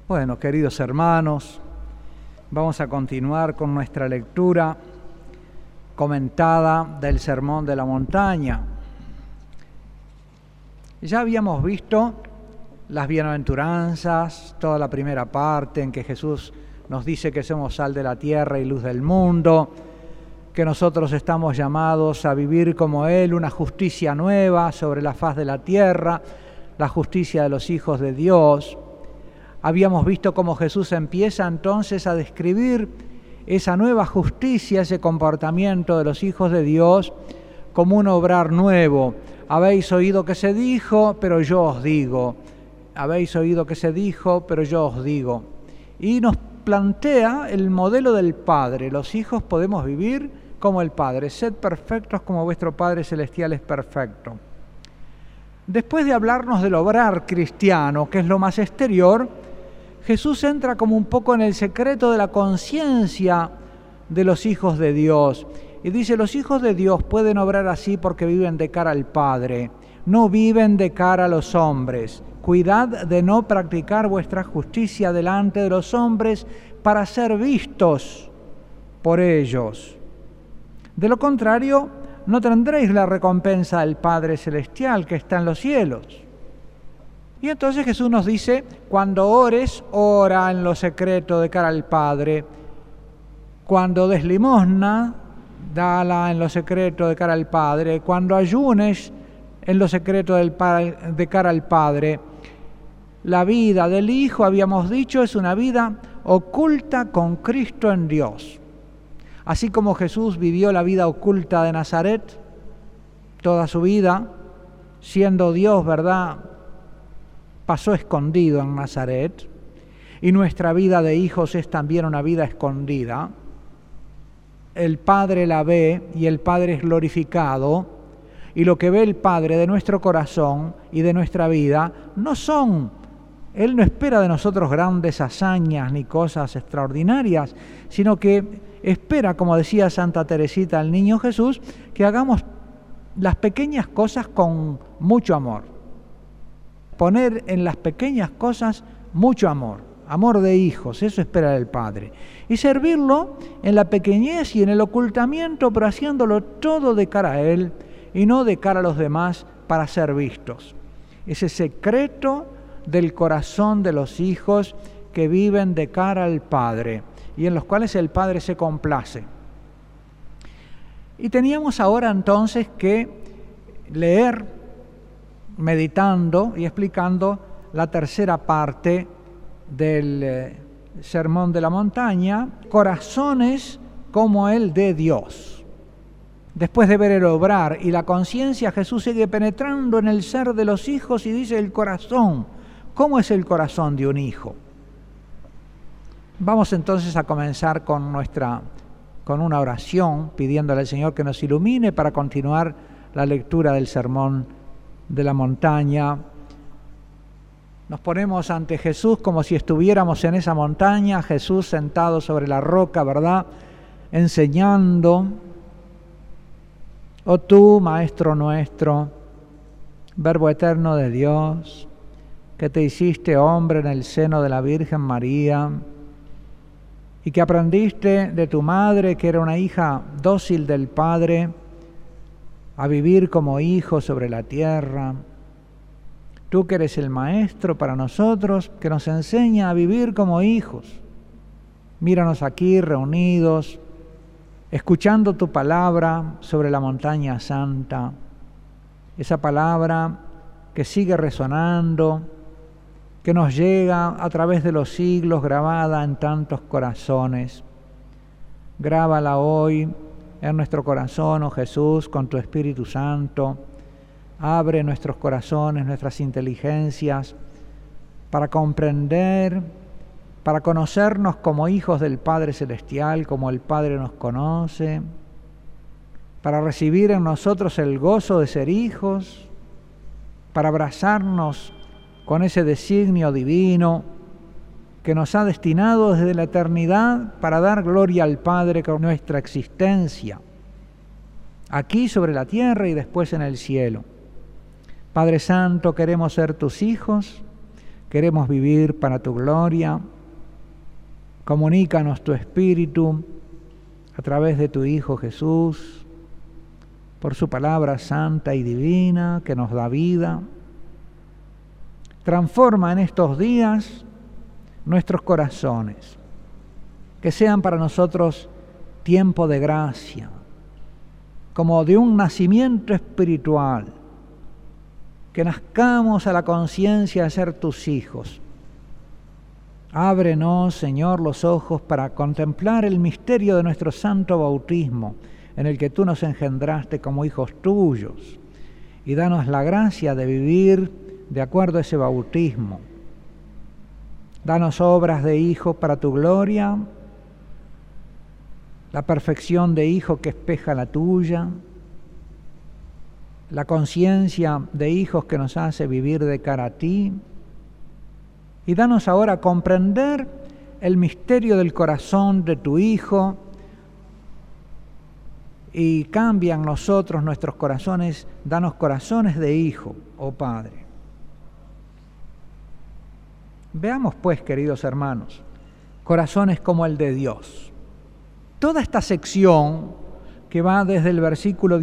Bueno, queridos hermanos, vamos a continuar con nuestra lectura comentada del Sermón de la Montaña. Ya habíamos visto las bienaventuranzas, toda la primera parte en que Jesús nos dice que somos sal de la tierra y luz del mundo, que nosotros estamos llamados a vivir como Él, una justicia nueva sobre la faz de la tierra, la justicia de los hijos de Dios. Habíamos visto cómo Jesús empieza entonces a describir esa nueva justicia, ese comportamiento de los hijos de Dios como un obrar nuevo. Habéis oído que se dijo, pero yo os digo. Habéis oído que se dijo, pero yo os digo. Y nos plantea el modelo del Padre. Los hijos podemos vivir como el Padre. Sed perfectos como vuestro Padre Celestial es perfecto. Después de hablarnos del obrar cristiano, que es lo más exterior, Jesús entra como un poco en el secreto de la conciencia de los hijos de Dios. Y dice, los hijos de Dios pueden obrar así porque viven de cara al Padre, no viven de cara a los hombres. Cuidad de no practicar vuestra justicia delante de los hombres para ser vistos por ellos. De lo contrario, no tendréis la recompensa del Padre Celestial que está en los cielos. Y entonces Jesús nos dice, cuando ores, ora en lo secreto de cara al Padre. Cuando des limosna, dala en lo secreto de cara al Padre. Cuando ayunes, en lo secreto de cara al Padre. La vida del Hijo, habíamos dicho, es una vida oculta con Cristo en Dios. Así como Jesús vivió la vida oculta de Nazaret, toda su vida, siendo Dios, ¿verdad?, pasó escondido en Nazaret, y nuestra vida de hijos es también una vida escondida. El Padre la ve y el Padre es glorificado, y lo que ve el Padre de nuestro corazón y de nuestra vida Él no espera de nosotros grandes hazañas ni cosas extraordinarias, sino que espera, como decía Santa Teresita al Niño Jesús, que hagamos las pequeñas cosas con mucho amor. Poner en las pequeñas cosas mucho amor, amor de hijos, eso espera el Padre. Y servirlo en la pequeñez y en el ocultamiento, pero haciéndolo todo de cara a Él y no de cara a los demás para ser vistos. Ese secreto del corazón de los hijos que viven de cara al Padre y en los cuales el Padre se complace. Y teníamos ahora entonces que leer, meditando y explicando la tercera parte del Sermón de la Montaña, corazones como el de Dios. Después de ver el obrar y la conciencia, Jesús sigue penetrando en el ser de los hijos y dice el corazón. ¿Cómo es el corazón de un hijo? Vamos entonces a comenzar con una oración, pidiéndole al Señor que nos ilumine para continuar la lectura del Sermón de la Montaña. Nos ponemos ante Jesús como si estuviéramos en esa montaña, Jesús sentado sobre la roca, ¿verdad?, enseñando. Oh tú, Maestro nuestro, Verbo eterno de Dios, que te hiciste hombre en el seno de la Virgen María y que aprendiste de tu madre, que era una hija dócil del Padre, a vivir como hijos sobre la tierra. Tú que eres el Maestro para nosotros, que nos enseña a vivir como hijos. Míranos aquí reunidos, escuchando tu palabra sobre la montaña santa, esa palabra que sigue resonando, que nos llega a través de los siglos, grabada en tantos corazones. Grábala hoy en nuestro corazón, oh Jesús, con tu Espíritu Santo. Abre nuestros corazones, nuestras inteligencias, para comprender, para conocernos como hijos del Padre Celestial, como el Padre nos conoce, para recibir en nosotros el gozo de ser hijos, para abrazarnos con ese designio divino que nos ha destinado desde la eternidad para dar gloria al Padre con nuestra existencia, aquí sobre la tierra y después en el cielo. Padre Santo, queremos ser tus hijos, queremos vivir para tu gloria. Comunícanos tu Espíritu a través de tu Hijo Jesús, por su palabra santa y divina que nos da vida. Transforma en estos días nuestros corazones, que sean para nosotros tiempo de gracia, como de un nacimiento espiritual, que nazcamos a la conciencia de ser tus hijos. Ábrenos, Señor, los ojos para contemplar el misterio de nuestro santo bautismo, en el que tú nos engendraste como hijos tuyos, y danos la gracia de vivir de acuerdo a ese bautismo. Danos obras de hijo para tu gloria, la perfección de hijo que espeja la tuya, la conciencia de hijos que nos hace vivir de cara a ti. Y danos ahora comprender el misterio del corazón de tu Hijo y cambia en nosotros nuestros corazones, danos corazones de hijo, oh Padre. Veamos pues, queridos hermanos, corazones como el de Dios. Toda esta sección que va desde el versículo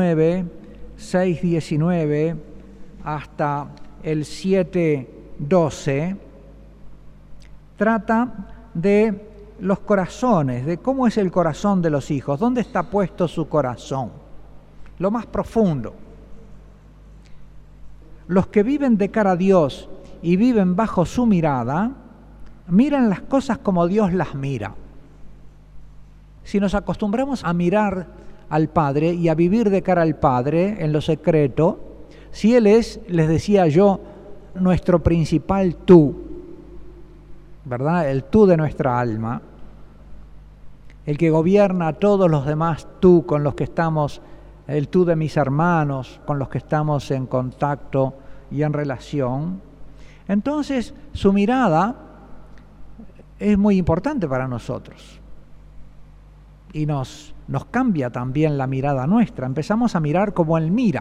6:19 hasta el 7:12, trata de los corazones, de cómo es el corazón de los hijos, dónde está puesto su corazón, lo más profundo. Los que viven de cara a Dios y viven bajo su mirada, miran las cosas como Dios las mira. Si nos acostumbramos a mirar al Padre y a vivir de cara al Padre en lo secreto, si Él es, les decía yo, nuestro principal tú, ¿verdad? El tú de nuestra alma, el que gobierna a todos los demás tú con los que estamos, el tú de mis hermanos con los que estamos en contacto y en relación. Entonces su mirada es muy importante para nosotros y nos cambia también la mirada nuestra. Empezamos a mirar como Él mira.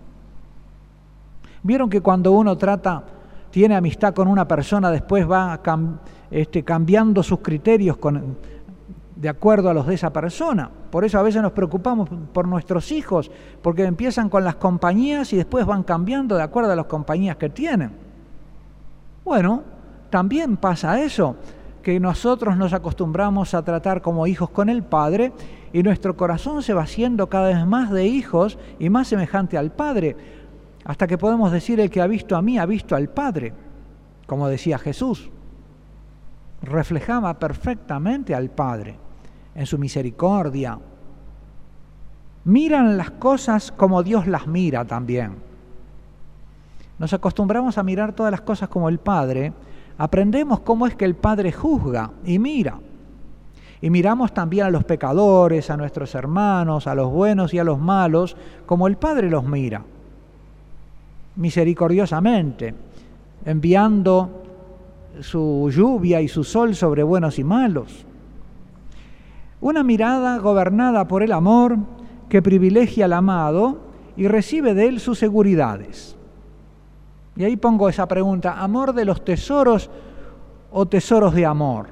Vieron que cuando uno tiene amistad con una persona, después va cambiando sus criterios de acuerdo a los de esa persona. Por eso a veces nos preocupamos por nuestros hijos, porque empiezan con las compañías y después van cambiando de acuerdo a las compañías que tienen. Bueno, también pasa eso, que nosotros nos acostumbramos a tratar como hijos con el Padre y nuestro corazón se va haciendo cada vez más de hijos y más semejante al Padre, hasta que podemos decir: el que ha visto a mí ha visto al Padre, como decía Jesús. Reflejaba perfectamente al Padre en su misericordia. Miran las cosas como Dios las mira también. Nos acostumbramos a mirar todas las cosas como el Padre, aprendemos cómo es que el Padre juzga y mira. Y miramos también a los pecadores, a nuestros hermanos, a los buenos y a los malos, como el Padre los mira, misericordiosamente, enviando su lluvia y su sol sobre buenos y malos. Una mirada gobernada por el amor que privilegia al amado y recibe de él sus seguridades. Y ahí pongo esa pregunta: ¿amor de los tesoros o tesoros de amor?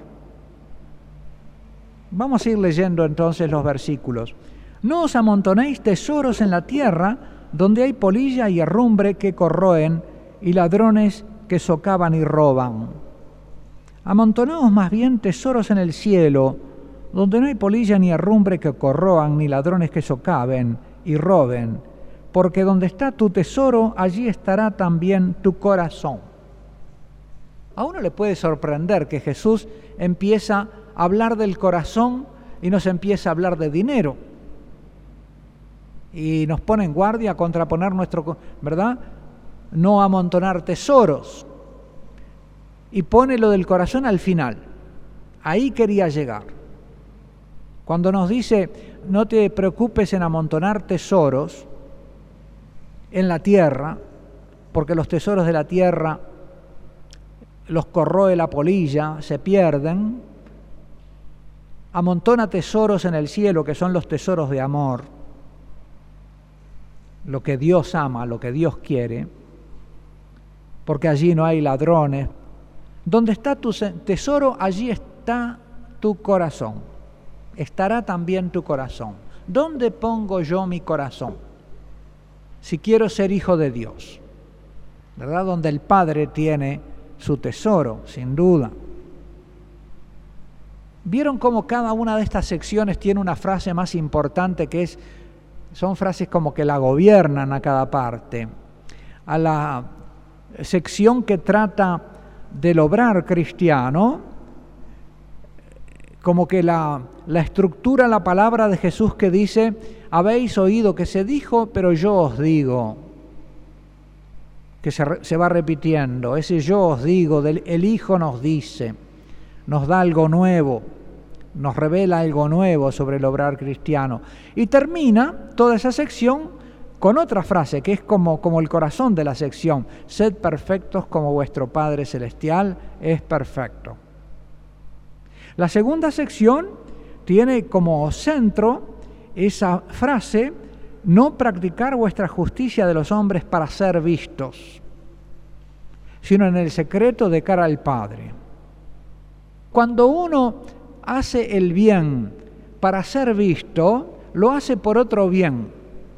Vamos a ir leyendo entonces los versículos. No os amontonéis tesoros en la tierra, donde hay polilla y herrumbre que corroen, y ladrones que socavan y roban. Amontonaos más bien tesoros en el cielo, donde no hay polilla ni herrumbre que corroan, ni ladrones que socaven y roben, porque donde está tu tesoro, allí estará también tu corazón. A uno le puede sorprender que Jesús empieza a hablar del corazón y nos empieza a hablar de dinero. Y nos pone en guardia a contraponer ¿verdad? No amontonar tesoros. Y pone lo del corazón al final. Ahí quería llegar. Cuando nos dice: no te preocupes en amontonar tesoros en la tierra, porque los tesoros de la tierra los corroe la polilla, se pierden. Amontona tesoros en el cielo, que son los tesoros de amor, lo que Dios ama, lo que Dios quiere, porque allí no hay ladrones Donde está tu tesoro, allí está tu corazón. Estará también tu corazón. ¿Dónde pongo yo mi corazón? Si quiero ser hijo de Dios, ¿verdad? Donde el Padre tiene su tesoro, sin duda. ¿Vieron cómo cada una de estas secciones tiene una frase más importante son frases como que la gobiernan a cada parte? A la sección que trata del obrar cristiano, como que la estructura, la palabra de Jesús que dice: habéis oído que se dijo, pero yo os digo, que se va repitiendo. Ese yo os digo, el Hijo nos dice, nos da algo nuevo, nos revela algo nuevo sobre el obrar cristiano. Y termina toda esa sección con otra frase que es como el corazón de la sección: sed perfectos como vuestro Padre Celestial es perfecto. La segunda sección tiene como centro esa frase: no practicar vuestra justicia de los hombres para ser vistos, sino en el secreto de cara al Padre. Cuando uno hace el bien para ser visto, lo hace por otro bien.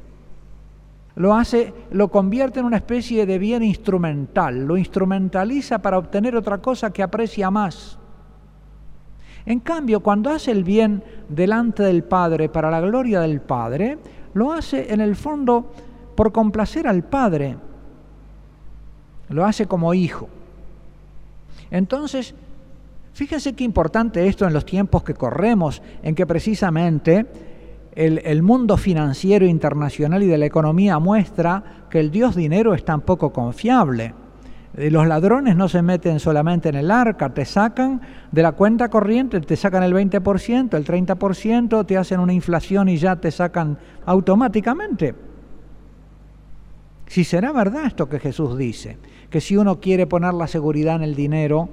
Lo convierte en una especie de bien instrumental, lo instrumentaliza para obtener otra cosa que aprecia más. En cambio, cuando hace el bien delante del Padre para la gloria del Padre, lo hace en el fondo por complacer al Padre, lo hace como hijo. Entonces, fíjense qué importante esto en los tiempos que corremos, en que precisamente el mundo financiero internacional y de la economía muestra que el Dios dinero es tan poco confiable. Los ladrones no se meten solamente en el arca, te sacan de la cuenta corriente, te sacan el 20%, el 30%, te hacen una inflación y ya te sacan automáticamente. Si será verdad esto que Jesús dice, que si uno quiere poner la seguridad en el dinero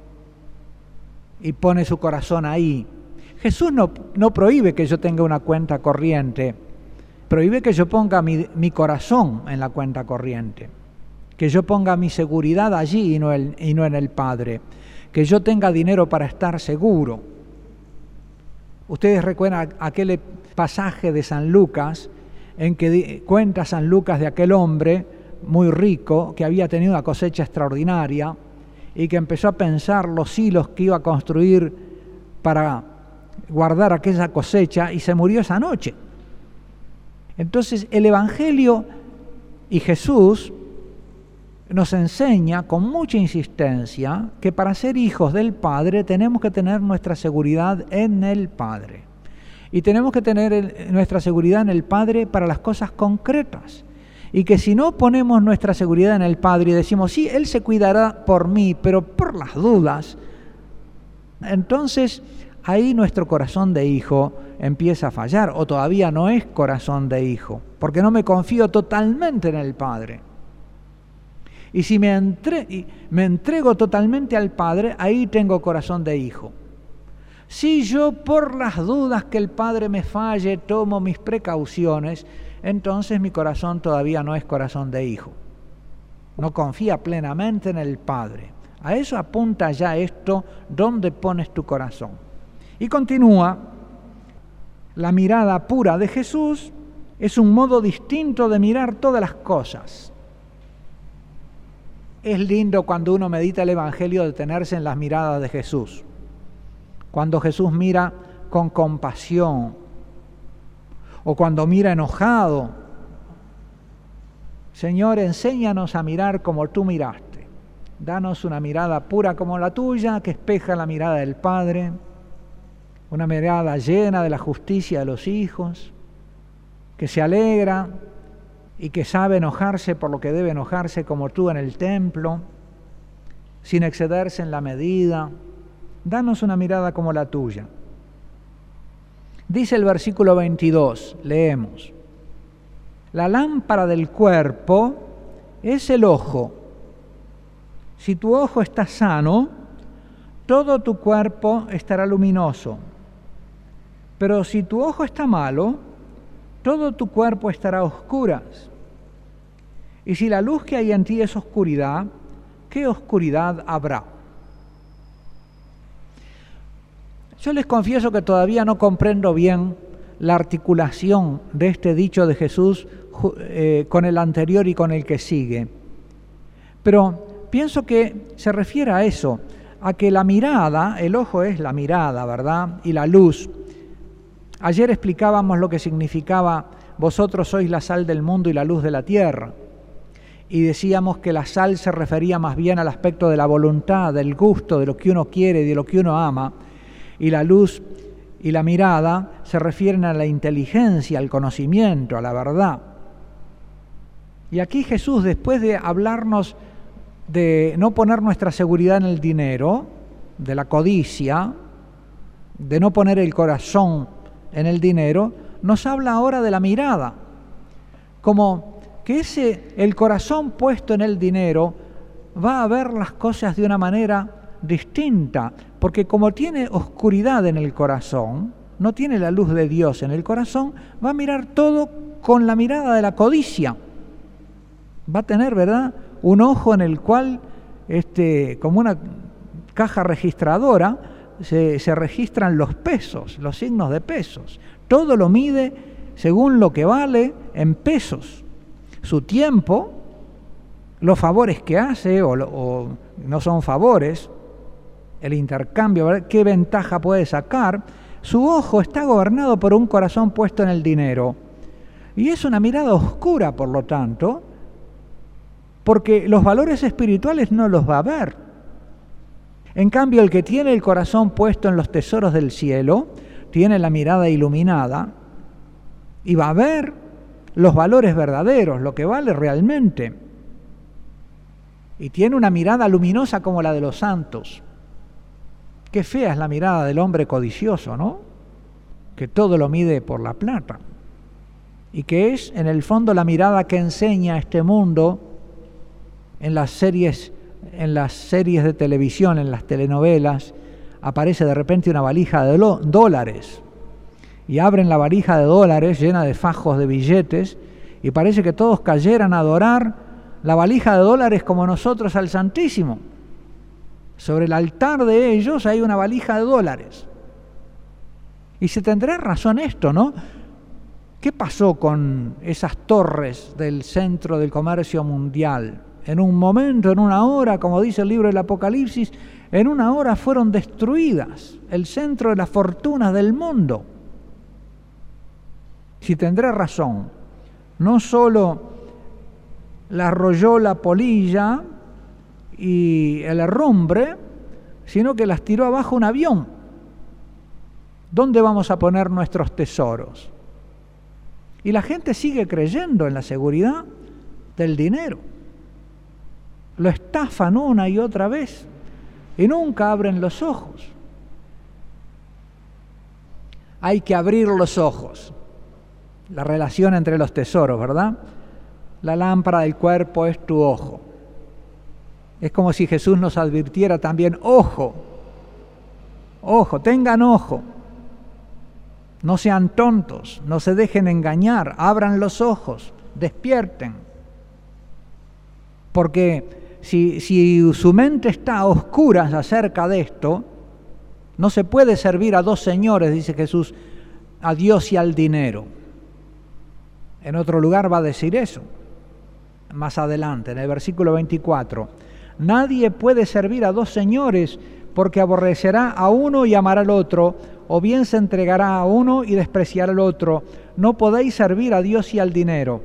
y pone su corazón ahí, Jesús no prohíbe que yo tenga una cuenta corriente, prohíbe que yo ponga mi corazón en la cuenta corriente, que yo ponga mi seguridad allí y no en el Padre, que yo tenga dinero para estar seguro. Ustedes recuerdan aquel pasaje de San Lucas en que cuenta San Lucas de aquel hombre muy rico que había tenido una cosecha extraordinaria y que empezó a pensar los hilos que iba a construir para guardar aquella cosecha y se murió esa noche. Entonces el Evangelio y Jesús nos enseña con mucha insistencia que para ser hijos del Padre tenemos que tener nuestra seguridad en el Padre. Y tenemos que tener nuestra seguridad en el Padre para las cosas concretas. Y que si no ponemos nuestra seguridad en el Padre y decimos, sí, Él se cuidará por mí, pero por las dudas, entonces ahí nuestro corazón de hijo empieza a fallar, o todavía no es corazón de hijo, porque no me confío totalmente en el Padre. Y si me entrego totalmente al Padre, ahí tengo corazón de hijo. Si yo por las dudas que el Padre me falle tomo mis precauciones, entonces mi corazón todavía no es corazón de hijo. No confía plenamente en el Padre. A eso apunta ya esto, ¿dónde pones tu corazón? Y continúa, la mirada pura de Jesús es un modo distinto de mirar todas las cosas. Es lindo cuando uno medita el Evangelio detenerse en las miradas de Jesús. Cuando Jesús mira con compasión o cuando mira enojado. Señor, enséñanos a mirar como tú miraste. Danos una mirada pura como la tuya, que espeja la mirada del Padre, una mirada llena de la justicia de los hijos, que se alegra y que sabe enojarse por lo que debe enojarse como tú en el templo, sin excederse en la medida. Danos una mirada como la tuya. Dice el versículo 22, leemos: la lámpara del cuerpo es el ojo. Si tu ojo está sano, todo tu cuerpo estará luminoso. Pero si tu ojo está malo, todo tu cuerpo estará a oscuras. Y si la luz que hay en ti es oscuridad, ¿qué oscuridad habrá? Yo les confieso que todavía no comprendo bien la articulación de este dicho de Jesús con el anterior y con el que sigue. Pero pienso que se refiere a eso, a que la mirada, el ojo es la mirada, ¿verdad? Y la luz. Ayer explicábamos lo que significaba vosotros sois la sal del mundo y la luz de la tierra. Y decíamos que la sal se refería más bien al aspecto de la voluntad, del gusto, de lo que uno quiere, de lo que uno ama. Y la luz y la mirada se refieren a la inteligencia, al conocimiento, a la verdad. Y aquí Jesús, después de hablarnos de no poner nuestra seguridad en el dinero, de la codicia, de no poner el corazón en el dinero, nos habla ahora de la mirada, como que el corazón puesto en el dinero va a ver las cosas de una manera distinta, porque como tiene oscuridad en el corazón, no tiene la luz de Dios en el corazón, va a mirar todo con la mirada de la codicia. Va a tener, ¿verdad?, un ojo en el cual, como una caja registradora, se registran los pesos, los signos de pesos. Todo lo mide según lo que vale en pesos. Su tiempo, los favores que hace o no son favores, el intercambio, ¿verdad?, qué ventaja puede sacar. Su ojo está gobernado por un corazón puesto en el dinero. Y es una mirada oscura, por lo tanto, porque los valores espirituales no los va a ver. En cambio, el que tiene el corazón puesto en los tesoros del cielo, tiene la mirada iluminada y va a ver los valores verdaderos, lo que vale realmente. Y tiene una mirada luminosa como la de los santos. Qué fea es la mirada del hombre codicioso, ¿no? Que todo lo mide por la plata. Y que es, en el fondo, la mirada que enseña este mundo en las series de televisión, en las telenovelas. Aparece de repente una valija de dólares y abren la valija de dólares llena de fajos de billetes y parece que todos cayeran a adorar la valija de dólares como nosotros al Santísimo. Sobre el altar de ellos hay una valija de dólares. Y se tendrá razón esto, ¿no? ¿Qué pasó con esas torres del centro del comercio mundial? En un momento, en una hora, como dice el libro del Apocalipsis, en una hora fueron destruidas, el centro de las fortunas del mundo. Si tendré razón, no solo la arrolló la polilla y el herrumbre, sino que las tiró abajo un avión. ¿Dónde vamos a poner nuestros tesoros? Y la gente sigue creyendo en la seguridad del dinero. Lo estafan una y otra vez y nunca abren los ojos. Hay que abrir los ojos. La relación entre los tesoros, ¿verdad? La lámpara del cuerpo es tu ojo. Es como si Jesús nos advirtiera también, ojo, tengan ojo. No sean tontos, no se dejen engañar, abran los ojos, despierten. Porque si su mente está a oscuras acerca de esto, no se puede servir a dos señores, dice Jesús, a Dios y al dinero. En otro lugar va a decir eso, más adelante, en el versículo 24. Nadie puede servir a dos señores porque aborrecerá a uno y amará al otro, o bien se entregará a uno y despreciará al otro. No podéis servir a Dios y al dinero.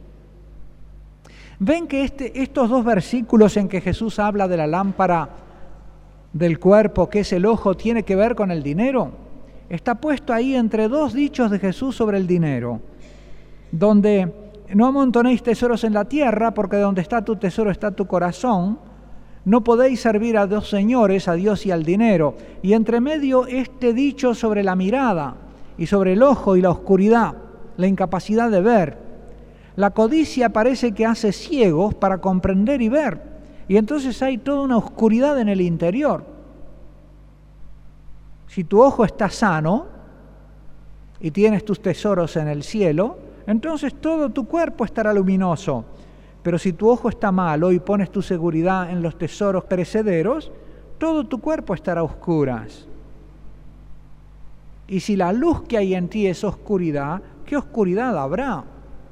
Ven que estos dos versículos en que Jesús habla de la lámpara del cuerpo, que es el ojo, tiene que ver con el dinero. Está puesto ahí entre dos dichos de Jesús sobre el dinero, donde no amontonéis tesoros en la tierra, porque donde está tu tesoro está tu corazón. No podéis servir a dos señores, a Dios y al dinero. Y entre medio este dicho sobre la mirada y sobre el ojo y la oscuridad, la incapacidad de ver. La codicia parece que hace ciegos para comprender y ver. Y entonces hay toda una oscuridad en el interior. Si tu ojo está sano y tienes tus tesoros en el cielo, entonces todo tu cuerpo estará luminoso. Pero si tu ojo está malo y pones tu seguridad en los tesoros perecederos, todo tu cuerpo estará a oscuras. Y si la luz que hay en ti es oscuridad, ¿qué oscuridad habrá?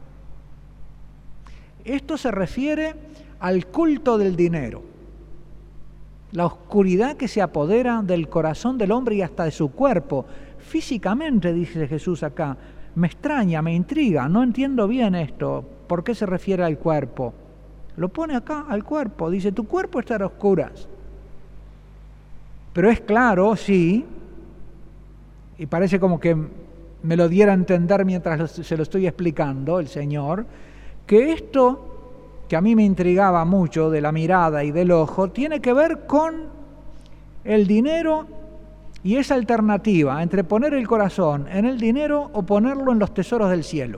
Esto se refiere al culto del dinero, la oscuridad que se apodera del corazón del hombre y hasta de su cuerpo. Físicamente, dice Jesús acá, me extraña, me intriga, no entiendo bien esto. ¿Por qué se refiere al cuerpo? Lo pone acá, al cuerpo. Dice, tu cuerpo está a oscuras. Pero es claro, sí, y parece como que me lo diera a entender mientras se lo estoy explicando el Señor, que esto que a mí me intrigaba mucho de la mirada y del ojo, tiene que ver con el dinero y esa alternativa entre poner el corazón en el dinero o ponerlo en los tesoros del cielo.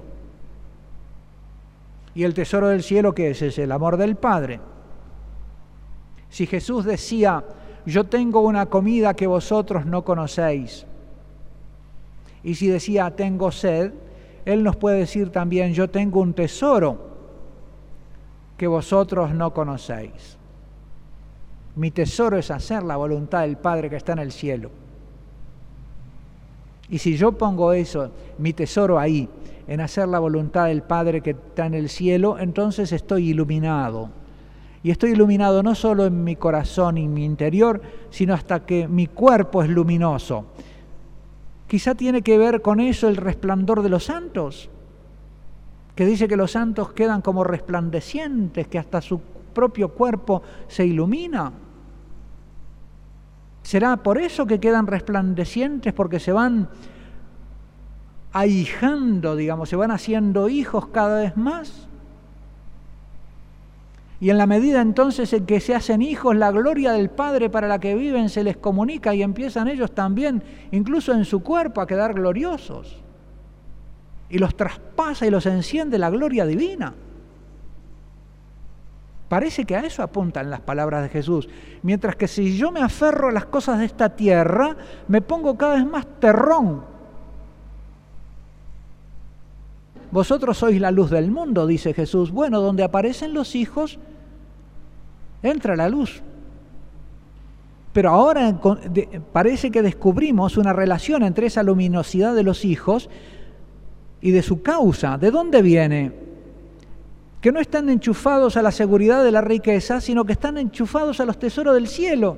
¿Y el tesoro del cielo qué es? Es el amor del Padre. Si Jesús decía, yo tengo una comida que vosotros no conocéis, y si decía, tengo sed, Él nos puede decir también, yo tengo un tesoro que vosotros no conocéis. Mi tesoro es hacer la voluntad del Padre que está en el cielo. Y si yo pongo eso, mi tesoro ahí, en hacer la voluntad del Padre que está en el cielo, entonces estoy iluminado. Y estoy iluminado no solo en mi corazón y en mi interior, sino hasta que mi cuerpo es luminoso. Quizá tiene que ver con eso el resplandor de los santos, que dice que los santos quedan como resplandecientes, que hasta su propio cuerpo se ilumina. ¿Será por eso que quedan resplandecientes? Porque se van ahijando, digamos, se van haciendo hijos cada vez más. Y en la medida entonces en que se hacen hijos, la gloria del Padre para la que viven se les comunica y empiezan ellos también, incluso en su cuerpo, a quedar gloriosos. Y los traspasa y los enciende la gloria divina. Parece que a eso apuntan las palabras de Jesús. Mientras que si yo me aferro a las cosas de esta tierra, me pongo cada vez más terrón. Vosotros sois la luz del mundo, dice Jesús. Bueno, donde aparecen los hijos, entra la luz. Pero ahora parece que descubrimos una relación entre esa luminosidad de los hijos y de su causa. ¿De dónde viene? Que no están enchufados a la seguridad de la riqueza, sino que están enchufados a los tesoros del cielo.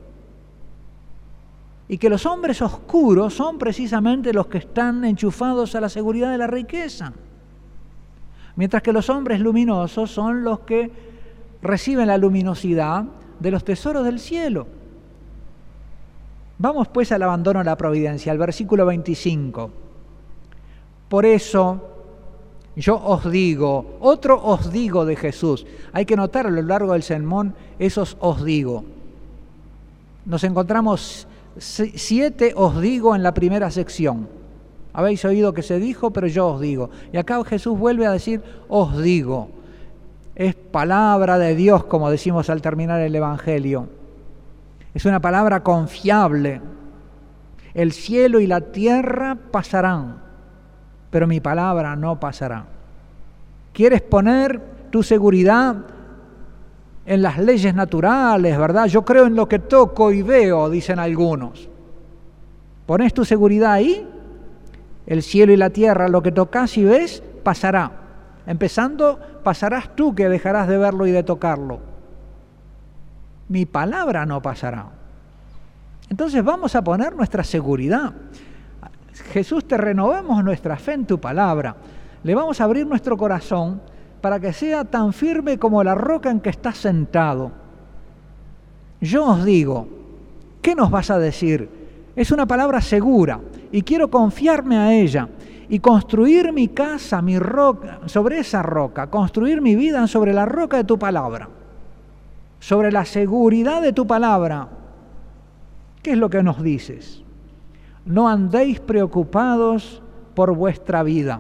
Y que los hombres oscuros son precisamente los que están enchufados a la seguridad de la riqueza. Mientras que los hombres luminosos son los que reciben la luminosidad de los tesoros del cielo. Vamos pues al abandono de la providencia, al versículo 25. Por eso yo os digo, otro os digo de Jesús. Hay que notar a lo largo del sermón esos os digo. Nos encontramos 7 os digo en la primera sección. Habéis oído que se dijo, pero yo os digo. Y acá Jesús vuelve a decir os digo. Es palabra de Dios, como decimos al terminar el Evangelio. Es una palabra confiable. El cielo y la tierra pasarán, pero mi palabra no pasará. ¿Quieres poner tu seguridad en las leyes naturales, verdad? Yo creo en lo que toco y veo, dicen algunos. ¿Pones tu seguridad ahí? El cielo y la tierra, lo que tocas y ves, pasará. Empezando, pasarás tú que dejarás de verlo y de tocarlo. Mi palabra no pasará. Entonces vamos a poner nuestra seguridad. Jesús, te renovamos nuestra fe en tu palabra. Le vamos a abrir nuestro corazón para que sea tan firme como la roca en que estás sentado. Yo os digo, ¿qué nos vas a decir? Es una palabra segura y quiero confiarme a ella y construir mi casa, mi roca, sobre esa roca, construir mi vida sobre la roca de tu palabra, sobre la seguridad de tu palabra. ¿Qué es lo que nos dices? No andéis preocupados por vuestra vida.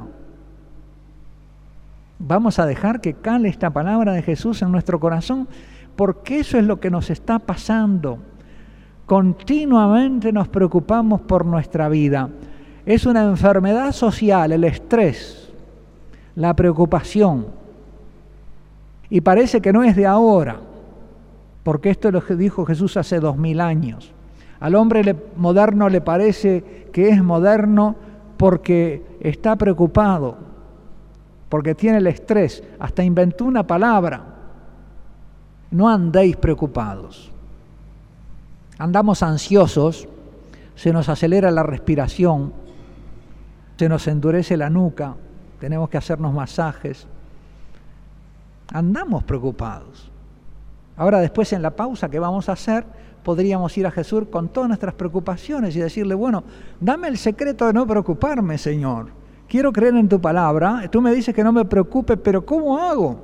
Vamos a dejar que cale esta palabra de Jesús en nuestro corazón, porque eso es lo que nos está pasando. Continuamente nos preocupamos por nuestra vida. Es una enfermedad social, el estrés, la preocupación. Y parece que no es de ahora, porque esto lo dijo Jesús hace 2000 años. Al hombre moderno le parece que es moderno porque está preocupado, porque tiene el estrés. Hasta inventó una palabra: no andéis preocupados. Andamos ansiosos, se nos acelera la respiración, se nos endurece la nuca, tenemos que hacernos masajes. Andamos preocupados. Ahora, después, en la pausa que vamos a hacer, podríamos ir a Jesús con todas nuestras preocupaciones y decirle: bueno, dame el secreto de no preocuparme, Señor. Quiero creer en tu palabra, tú me dices que no me preocupe, pero ¿cómo hago?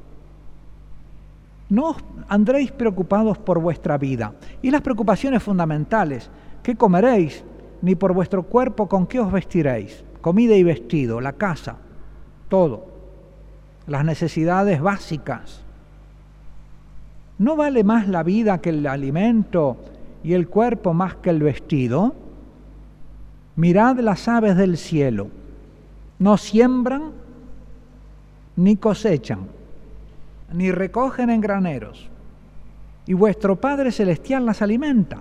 No andréis preocupados por vuestra vida. Y las preocupaciones fundamentales: ¿qué comeréis? Ni por vuestro cuerpo, ¿con qué os vestiréis? Comida y vestido, la casa, todo. Las necesidades básicas. ¿No vale más la vida que el alimento y el cuerpo más que el vestido? Mirad las aves del cielo. No siembran, ni cosechan, ni recogen en graneros, y vuestro Padre Celestial las alimenta.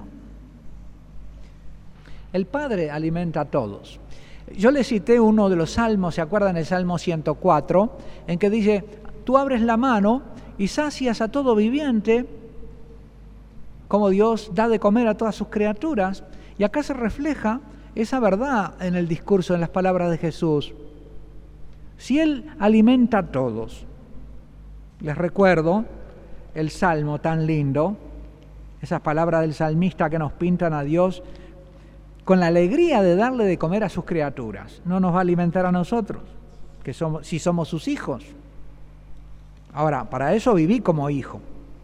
El Padre alimenta a todos. Yo le cité uno de los salmos, ¿se acuerdan? El Salmo 104, en que dice: tú abres la mano y sacias a todo viviente, como Dios da de comer a todas sus criaturas. Y acá se refleja esa verdad en el discurso, en las palabras de Jesús. Si Él alimenta a todos, les recuerdo el Salmo tan lindo, esas palabras del salmista que nos pintan a Dios con la alegría de darle de comer a sus criaturas. ¿No nos va a alimentar a nosotros, que si somos sus hijos? Ahora, para eso viví como hijo.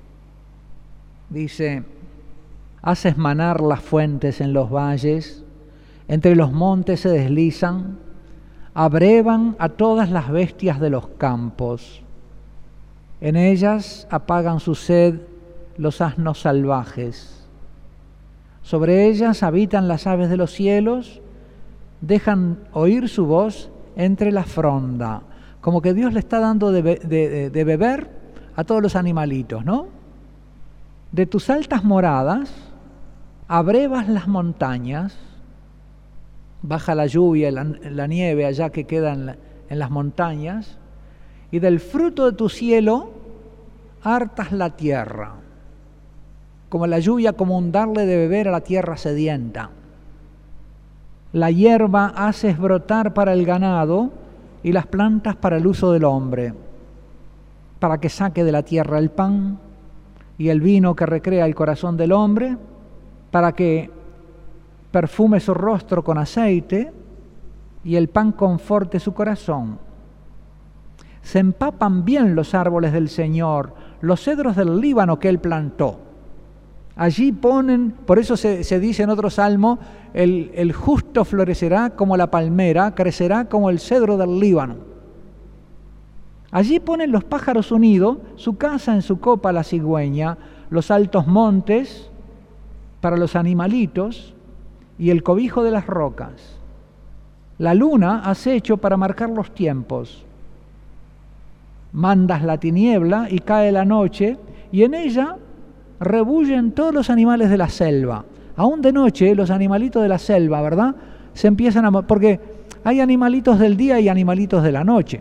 Dice: haces manar las fuentes en los valles, entre los montes se deslizan, abrevan a todas las bestias de los campos. En ellas apagan su sed los asnos salvajes. Sobre ellas habitan las aves de los cielos, dejan oír su voz entre la fronda. Como que Dios le está dando de beber a todos los animalitos, ¿no? De tus altas moradas abrevas las montañas, baja la lluvia, la nieve allá que queda en las montañas, y del fruto de tu cielo hartas la tierra, como la lluvia, como un darle de beber a la tierra sedienta. La hierba haces brotar para el ganado y las plantas para el uso del hombre, para que saque de la tierra el pan y el vino que recrea el corazón del hombre, para que perfume su rostro con aceite y el pan conforte su corazón. Se empapan bien los árboles del Señor, los cedros del Líbano que Él plantó. Allí ponen, por eso se dice en otro salmo: el justo florecerá como la palmera, crecerá como el cedro del Líbano. Allí ponen los pájaros unidos, su casa en su copa la cigüeña, los altos montes para los animalitos y el cobijo de las rocas. La luna has hecho para marcar los tiempos. Mandas la tiniebla y cae la noche, y en ella rebullen todos los animales de la selva. Aún de noche los animalitos de la selva, ¿verdad? Se empiezan porque hay animalitos del día y animalitos de la noche.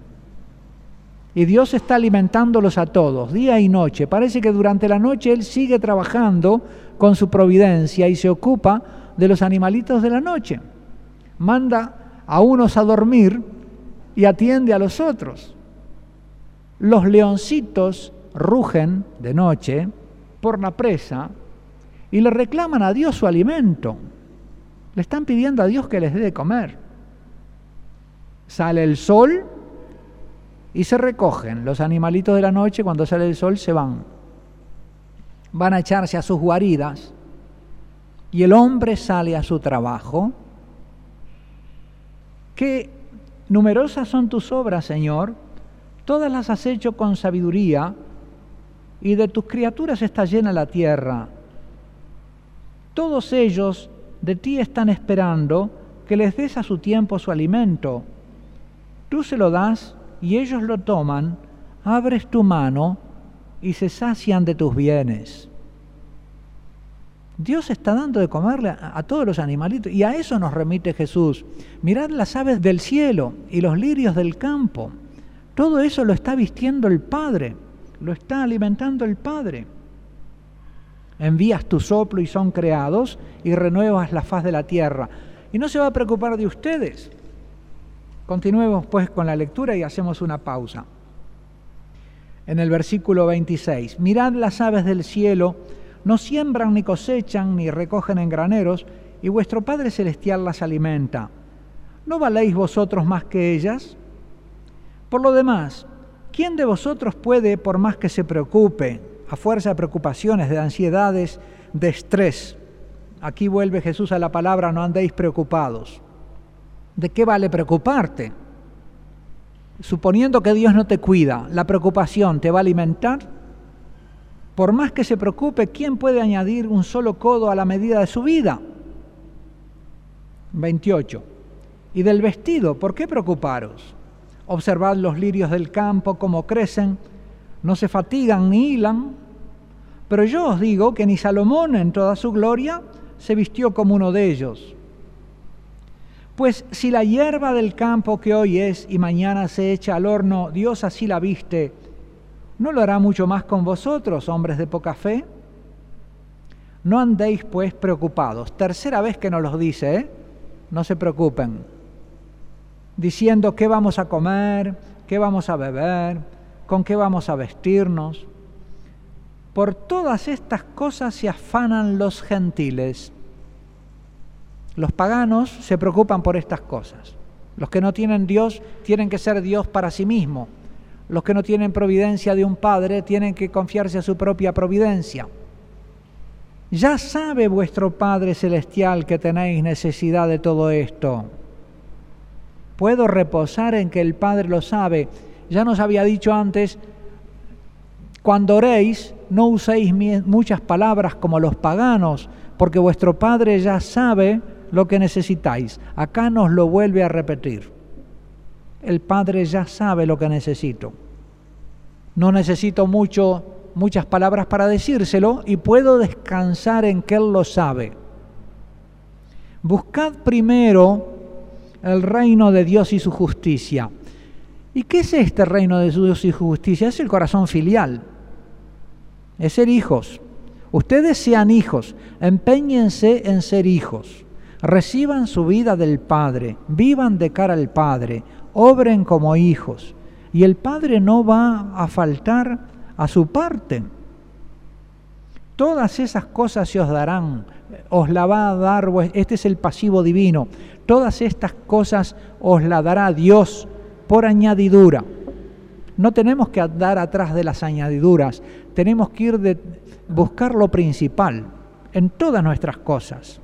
Y Dios está alimentándolos a todos, día y noche. Parece que durante la noche Él sigue trabajando con su providencia y se ocupa de los animalitos de la noche. Manda a unos a dormir y atiende a los otros. Los leoncitos rugen de noche por la presa y le reclaman a Dios su alimento. Le están pidiendo a Dios que les dé de comer. Sale el sol y se recogen. Los animalitos de la noche, cuando sale el sol, se van. Van a echarse a sus guaridas y el hombre sale a su trabajo. Qué numerosas son tus obras, Señor. Todas las has hecho con sabiduría, y de tus criaturas está llena la tierra. Todos ellos de ti están esperando que les des a su tiempo su alimento. Tú se lo das y ellos lo toman, abres tu mano y se sacian de tus bienes. Dios está dando de comerle a todos los animalitos, y a eso nos remite Jesús. Mirad las aves del cielo y los lirios del campo. Todo eso lo está vistiendo el Padre, lo está alimentando el Padre. Envías tu soplo y son creados, y renuevas la faz de la tierra. Y no se va a preocupar de ustedes. Continuemos pues con la lectura y hacemos una pausa. En el versículo 26, mirad las aves del cielo, no siembran ni cosechan ni recogen en graneros, y vuestro Padre Celestial las alimenta. ¿No valéis vosotros más que ellas? Por lo demás, ¿quién de vosotros puede, por más que se preocupe, a fuerza de preocupaciones, de ansiedades, de estrés? Aquí vuelve Jesús a la palabra, no andéis preocupados. ¿De qué vale preocuparte? Suponiendo que Dios no te cuida, ¿la preocupación te va a alimentar? Por más que se preocupe, ¿quién puede añadir un solo codo a la medida de su vida? 28. Y del vestido, ¿por qué preocuparos? Observad los lirios del campo, cómo crecen, no se fatigan ni hilan. Pero yo os digo que ni Salomón en toda su gloria se vistió como uno de ellos. Pues si la hierba del campo que hoy es y mañana se echa al horno, Dios así la viste, ¿no lo hará mucho más con vosotros, hombres de poca fe? No andéis pues preocupados. Tercera vez que nos los dice, no se preocupen. Diciendo qué vamos a comer, qué vamos a beber, con qué vamos a vestirnos. Por todas estas cosas se afanan los gentiles. Los paganos se preocupan por estas cosas. Los que no tienen Dios tienen que ser Dios para sí mismo. Los que no tienen providencia de un Padre tienen que confiarse a su propia providencia. Ya sabe vuestro Padre Celestial que tenéis necesidad de todo esto. Puedo reposar en que el Padre lo sabe. Ya nos había dicho antes, cuando oréis, no uséis muchas palabras como los paganos, porque vuestro Padre ya sabe lo que necesitáis. Acá nos lo vuelve a repetir. El Padre ya sabe lo que necesito. No necesito muchas palabras para decírselo y puedo descansar en que Él lo sabe. Buscad primero el reino de Dios y su justicia. ¿Y qué es este reino de Dios y su justicia? Es el corazón filial. Es ser hijos. Ustedes sean hijos, empeñense en ser hijos. Reciban su vida del Padre, vivan de cara al Padre, obren como hijos, y el Padre no va a faltar a su parte. Todas esas cosas se os darán, os la va a dar, este es el pasivo divino, todas estas cosas os la dará Dios por añadidura. No tenemos que andar atrás de las añadiduras, tenemos que ir buscar lo principal en todas nuestras cosas.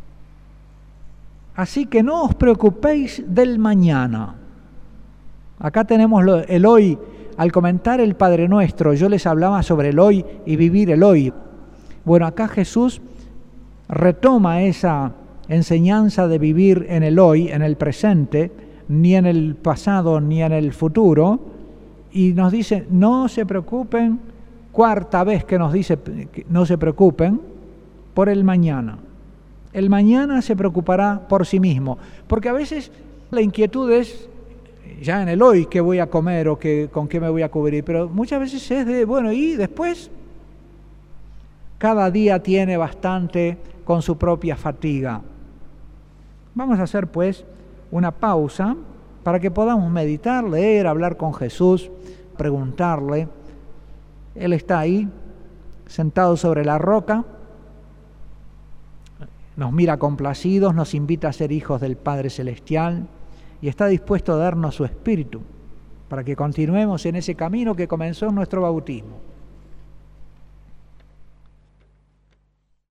Así que no os preocupéis del mañana. Acá tenemos el hoy. Al comentar el Padre Nuestro, yo les hablaba sobre el hoy y vivir el hoy. Bueno, acá Jesús retoma esa enseñanza de vivir en el hoy, en el presente, ni en el pasado ni en el futuro, y nos dice, no se preocupen, cuarta vez que nos dice que no se preocupen por el mañana. El mañana se preocupará por sí mismo, porque a veces la inquietud es ya en el hoy qué voy a comer o con qué me voy a cubrir, pero muchas veces es de, bueno, y después cada día tiene bastante con su propia fatiga. Vamos a hacer pues una pausa para que podamos meditar, leer, hablar con Jesús, preguntarle. Él está ahí, sentado sobre la roca, nos mira complacidos, nos invita a ser hijos del Padre Celestial y está dispuesto a darnos su Espíritu para que continuemos en ese camino que comenzó en nuestro bautismo.